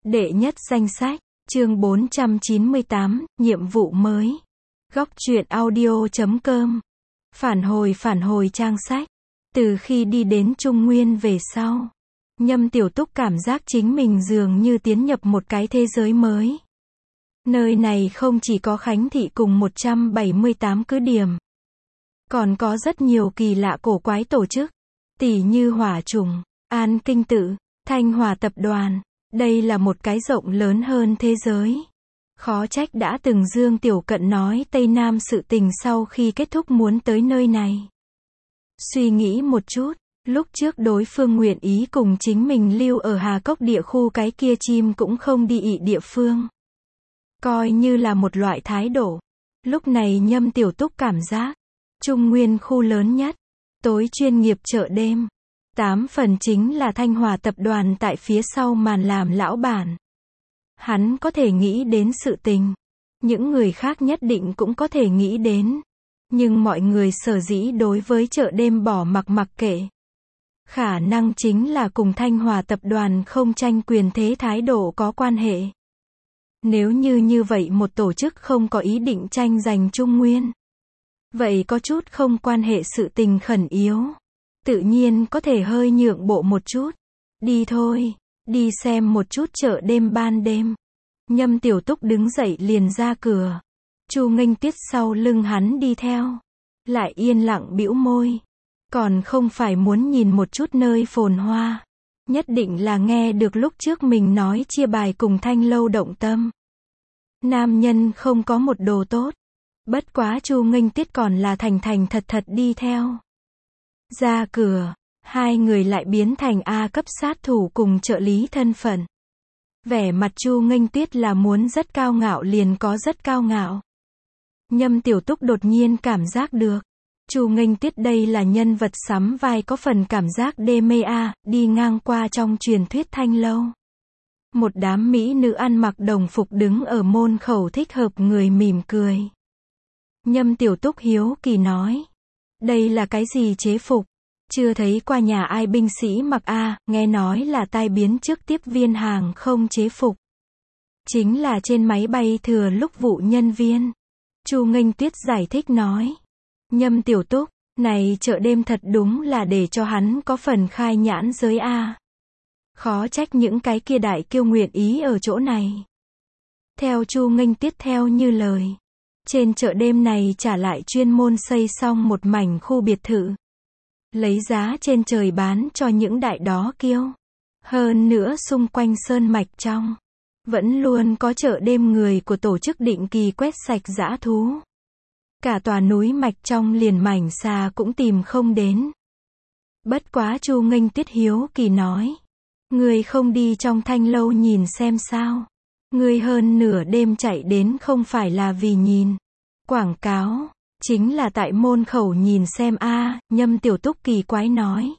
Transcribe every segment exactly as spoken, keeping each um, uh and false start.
Đệ nhất danh sách, chương bốn trăm chín mươi tám, nhiệm vụ mới. Góc truyện audio chấm com. Phản hồi phản hồi trang sách. Từ khi đi đến Trung Nguyên về sau, Nhâm Tiểu Túc cảm giác chính mình dường như tiến nhập một cái thế giới mới. Nơi này không chỉ có Khánh Thị cùng một trăm bảy mươi tám cứ điểm, còn có rất nhiều kỳ lạ cổ quái tổ chức, tỉ như Hỏa Trùng, An Kinh Tự, Thanh Hòa Tập đoàn. Đây là một cái rộng lớn hơn thế giới. Khó trách đã từng Dương Tiểu Cận nói Tây Nam sự tình sau khi kết thúc muốn tới nơi này. Suy nghĩ một chút, lúc trước đối phương nguyện ý cùng chính mình lưu ở Hà Cốc địa khu, cái kia chim cũng không đi ị địa phương, coi như là một loại thái độ. Lúc này Nhâm Tiểu Túc cảm giác, Trung Nguyên khu lớn nhất, tối chuyên nghiệp chợ đêm, tám phần chính là Thanh Hòa Tập đoàn tại phía sau màn làm lão bản. Hắn có thể nghĩ đến sự tình, những người khác nhất định cũng có thể nghĩ đến. Nhưng mọi người sở dĩ đối với chợ đêm bỏ mặc mặc kệ, khả năng chính là cùng Thanh Hòa Tập đoàn không tranh quyền thế thái độ có quan hệ. Nếu như như vậy một tổ chức không có ý định tranh giành Trung Nguyên, vậy có chút không quan hệ sự tình khẩn yếu, tự nhiên có thể hơi nhượng bộ một chút. Đi thôi, đi xem một chút chợ đêm ban đêm. Nhâm Tiểu Túc đứng dậy liền ra cửa. Chu Nghênh Tiết sau lưng hắn đi theo, lại yên lặng bĩu môi. Còn không phải muốn nhìn một chút nơi phồn hoa, nhất định là nghe được lúc trước mình nói chia bài cùng Thanh Lâu động tâm. Nam nhân không có một đồ tốt. Bất quá Chu Nghênh Tiết còn là thành thành thật thật đi theo. Ra cửa, hai người lại biến thành A cấp sát thủ cùng trợ lý thân phận. Vẻ mặt Chu Nghênh Tiết là muốn rất cao ngạo liền có rất cao ngạo. Nhâm Tiểu Túc đột nhiên cảm giác được, Chu Nghênh Tiết đây là nhân vật sắm vai có phần cảm giác đê mê a, đi ngang qua trong truyền thuyết Thanh Lâu. Một đám mỹ nữ ăn mặc đồng phục đứng ở môn khẩu thích hợp người mỉm cười. Nhâm Tiểu Túc hiếu kỳ nói, đây là cái gì chế phục? Chưa thấy qua nhà ai binh sĩ mặc a, nghe nói là tai biến trước tiếp viên hàng không chế phục. Chính là trên máy bay thừa lúc vụ nhân viên. Chu Nghênh Tiết giải thích nói. Nhâm Tiểu Túc, này chợ đêm thật đúng là để cho hắn có phần khai nhãn giới a. Khó trách những cái kia đại kiêu nguyện ý ở chỗ này. Theo Chu Nghênh Tiết theo như lời, trên chợ đêm này trả lại chuyên môn xây xong một mảnh khu biệt thự, lấy giá trên trời bán cho những đại đó kiêu. Hơn nữa xung quanh sơn mạch trong, vẫn luôn có chợ đêm người của tổ chức định kỳ quét sạch dã thú. Cả tòa núi mạch trong liền mảnh xà cũng tìm không đến. Bất quá Chu Nghênh Tiết hiếu kỳ nói, người không đi trong Thanh Lâu nhìn xem sao? Người hơn nửa đêm chạy đến không phải là vì nhìn quảng cáo, chính là tại môn khẩu nhìn xem a. Nhâm Tiểu Túc kỳ quái nói.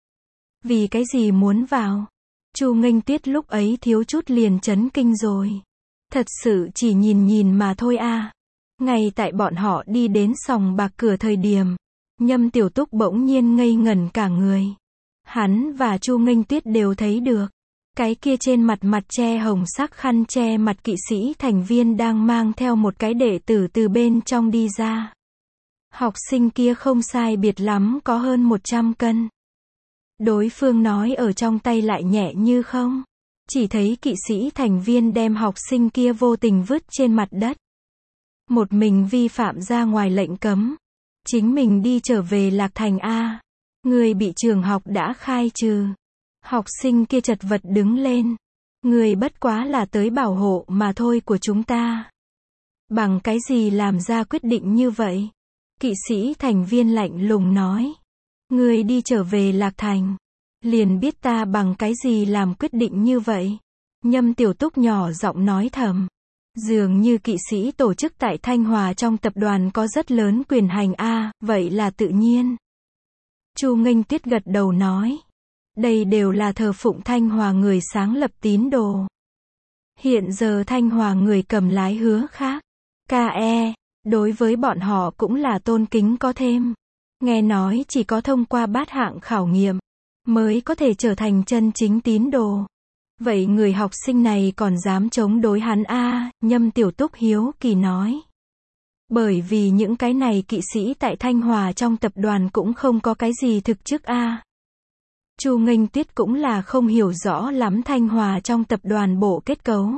Vì cái gì muốn vào? Chu Nghênh Tiết lúc ấy thiếu chút liền chấn kinh rồi. Thật sự chỉ nhìn nhìn mà thôi a. Ngay tại bọn họ đi đến sòng bạc cửa thời điểm, Nhâm Tiểu Túc bỗng nhiên ngây ngẩn cả người. Hắn và Chu Nghênh Tiết đều thấy được, cái kia trên mặt mặt che hồng sắc khăn che mặt kỵ sĩ thành viên đang mang theo một cái đệ tử từ bên trong đi ra. Học sinh kia không sai biệt lắm có hơn một trăm cân. Đối phương nói ở trong tay lại nhẹ như không. Chỉ thấy kỵ sĩ thành viên đem học sinh kia vô tình vứt trên mặt đất. Một mình vi phạm ra ngoài lệnh cấm. Chính mình đi trở về Lạc Thành A. Người bị trường học đã khai trừ. Học sinh kia chật vật đứng lên. Người bất quá là tới bảo hộ mà thôi của chúng ta. Bằng cái gì làm ra quyết định như vậy? Kỵ sĩ thành viên lạnh lùng nói. Người đi trở về Lạc Thành, liền biết ta bằng cái gì làm quyết định như vậy. Nhâm Tiểu Túc nhỏ giọng nói thầm. Dường như kỵ sĩ tổ chức tại Thanh Hòa trong tập đoàn có rất lớn quyền hành a, vậy là tự nhiên. Chu Nghênh Tiết gật đầu nói. Đây đều là thờ phụng Thanh Hòa người sáng lập tín đồ. Hiện giờ Thanh Hòa người cầm lái hứa khác, ca e, đối với bọn họ cũng là tôn kính có thêm. Nghe nói chỉ có thông qua bát hạng khảo nghiệm, mới có thể trở thành chân chính tín đồ. Vậy người học sinh này còn dám chống đối hắn a? Nhâm Tiểu Túc hiếu kỳ nói. Bởi vì những cái này kỵ sĩ tại Thanh Hòa trong tập đoàn cũng không có cái gì thực chức a. Chu Nghênh Tuyết cũng là không hiểu rõ lắm Thanh Hòa trong tập đoàn bộ kết cấu.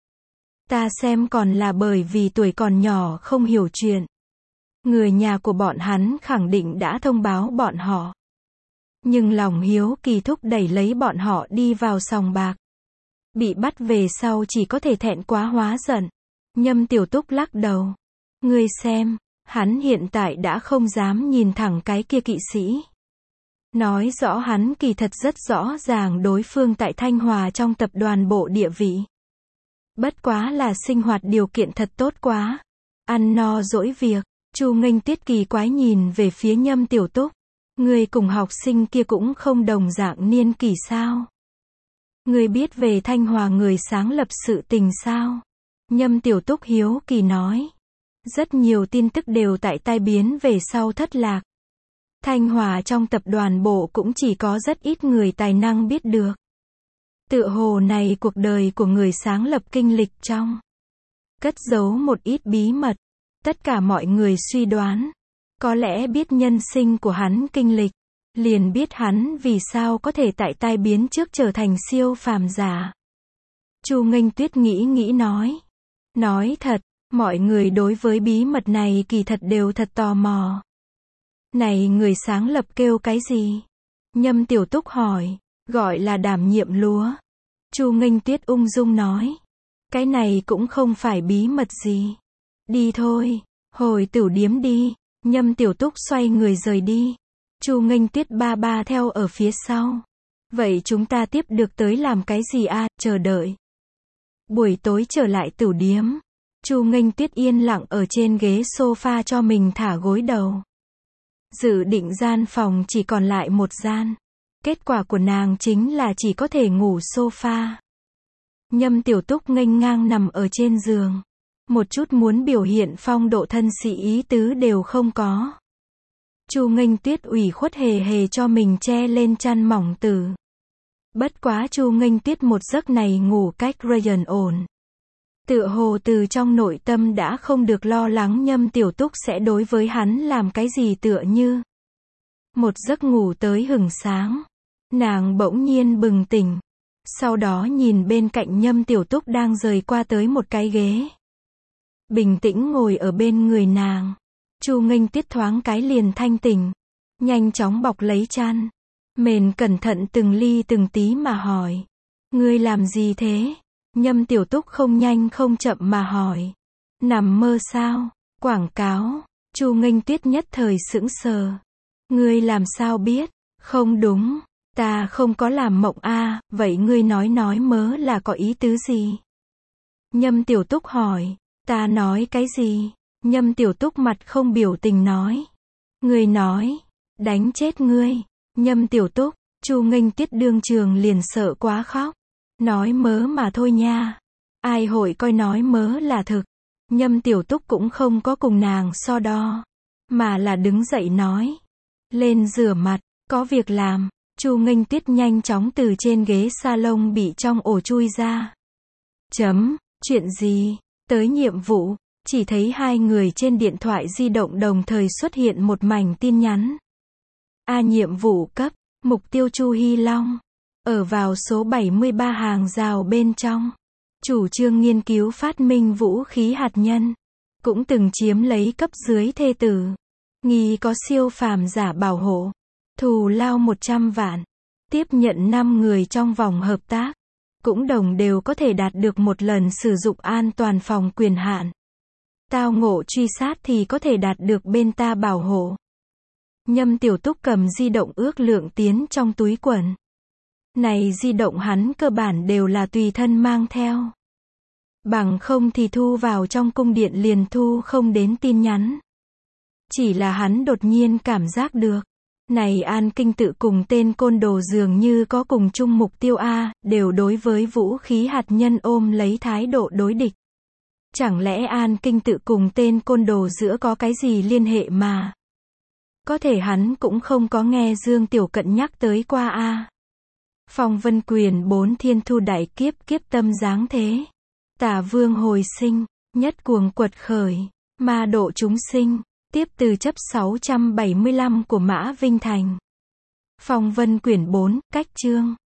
Ta xem còn là bởi vì tuổi còn nhỏ không hiểu chuyện. Người nhà của bọn hắn khẳng định đã thông báo bọn họ. Nhưng lòng hiếu kỳ thúc đẩy lấy bọn họ đi vào sòng bạc. Bị bắt về sau chỉ có thể thẹn quá hóa giận. Nhâm Tiểu Túc lắc đầu. Ngươi xem, hắn hiện tại đã không dám nhìn thẳng cái kia kỵ sĩ. Nói rõ hắn kỳ thật rất rõ ràng đối phương tại Thanh Hòa trong tập đoàn bộ địa vị. Bất quá là sinh hoạt điều kiện thật tốt quá. Ăn no dỗi việc. Chu Nghênh Tuyết kỳ quái nhìn về phía Nhâm Tiểu Túc. Người cùng học sinh kia cũng không đồng dạng niên kỷ sao? Người biết về Thanh Hòa người sáng lập sự tình sao? Nhâm Tiểu Túc hiếu kỳ nói. Rất nhiều tin tức đều tại tai biến về sau thất lạc. Thanh Hòa trong tập đoàn bộ cũng chỉ có rất ít người tài năng biết được. Tựa hồ này cuộc đời của người sáng lập kinh lịch trong. Cất giấu một ít bí mật. Tất cả mọi người suy đoán. Có lẽ biết nhân sinh của hắn kinh lịch. Liền biết hắn vì sao có thể tại tai biến trước trở thành siêu phàm giả. Chu Nghênh Tuyết nghĩ nghĩ nói. Nói thật, mọi người đối với bí mật này kỳ thật đều thật tò mò. Này người sáng lập kêu cái gì? Nhâm Tiểu Túc hỏi. Gọi là Đảm Nhiệm Lúa. Chu Nghênh Tuyết ung dung nói. Cái này cũng không phải bí mật gì. Đi thôi, hồi tửu điếm đi. Nhâm Tiểu Túc xoay người rời đi. Chu Nghênh Tuyết ba ba theo ở phía sau. Vậy chúng ta tiếp được tới làm cái gì a? Chờ đợi. Buổi tối trở lại tửu điếm. Chu Nghênh Tuyết yên lặng ở trên ghế sofa cho mình thả gối đầu. Dự định gian phòng chỉ còn lại một gian. Kết quả của nàng chính là chỉ có thể ngủ sofa. Nhâm Tiểu Túc nghênh ngang nằm ở trên giường. Một chút muốn biểu hiện phong độ thân sĩ ý tứ đều không có. Chu Nghênh Tuyết ủy khuất hề hề cho mình che lên chăn mỏng tử. Bất quá Chu Nghênh Tuyết một giấc này ngủ cách Ryan ổn. Tựa hồ từ trong nội tâm đã không được lo lắng Nhâm Tiểu Túc sẽ đối với hắn làm cái gì tựa như. Một giấc ngủ tới hửng sáng. Nàng bỗng nhiên bừng tỉnh. Sau đó nhìn bên cạnh Nhâm Tiểu Túc đang rời qua tới một cái ghế. Bình tĩnh ngồi ở bên người nàng. Chu Nghênh Tuyết thoáng cái liền thanh tỉnh. Nhanh chóng bọc lấy chăn. Mền cẩn thận từng ly từng tí mà hỏi. Ngươi làm gì thế? Nhâm Tiểu Túc không nhanh không chậm mà hỏi. Nằm mơ sao? Quảng cáo. Chu Nghênh Tuyết nhất thời sững sờ. Ngươi làm sao biết? Không đúng. Ta không có làm mộng a. Vậy ngươi nói nói mớ là có ý tứ gì? Nhâm Tiểu Túc hỏi. Ta nói cái gì? Nhâm Tiểu Túc mặt không biểu tình nói. Ngươi nói. Đánh chết ngươi. Nhâm Tiểu Túc. Chu Nghênh Tuyết đương trường liền sợ quá khóc. Nói mớ mà thôi nha. Ai hội coi nói mớ là thực. Nhâm Tiểu Túc cũng không có cùng nàng so đo. Mà là đứng dậy nói. Lên rửa mặt. Có việc làm. Chu Nghênh Tuyết nhanh chóng từ trên ghế salon bị trong ổ chui ra. Chấm. Chuyện gì? Tới nhiệm vụ. Chỉ thấy hai người trên điện thoại di động đồng thời xuất hiện một mảnh tin nhắn. A nhiệm vụ cấp. Mục tiêu Chu Hy Long. Ở vào số bảy mươi ba hàng rào bên trong. Chủ trương nghiên cứu phát minh vũ khí hạt nhân. Cũng từng chiếm lấy cấp dưới thê tử. Nghi có siêu phàm giả bảo hộ. Thù lao một trăm vạn. Tiếp nhận năm người trong vòng hợp tác. Cũng đồng đều có thể đạt được một lần sử dụng an toàn phòng quyền hạn. Tao ngộ truy sát thì có thể đạt được bên ta bảo hộ. Nhâm Tiểu Túc cầm di động ước lượng tiến trong túi quần. Này di động hắn cơ bản đều là tùy thân mang theo. Bằng không thì thu vào trong cung điện liền thu không đến tin nhắn. Chỉ là hắn đột nhiên cảm giác được. Này An Kinh Tự cùng tên côn đồ dường như có cùng chung mục tiêu A, đều đối với vũ khí hạt nhân ôm lấy thái độ đối địch. Chẳng lẽ An Kinh Tự cùng tên côn đồ giữa có cái gì liên hệ mà? Có thể hắn cũng không có nghe Dương Tiểu Cận nhắc tới qua A. Phong vân quyền bốn thiên thu đại kiếp kiếp tâm giáng thế. Tả vương hồi sinh, nhất cuồng quật khởi, ma độ chúng sinh, tiếp từ chấp sáu trăm bảy mươi lăm của Mã Vinh Thành. Phong vân quyển bốn, cách chương.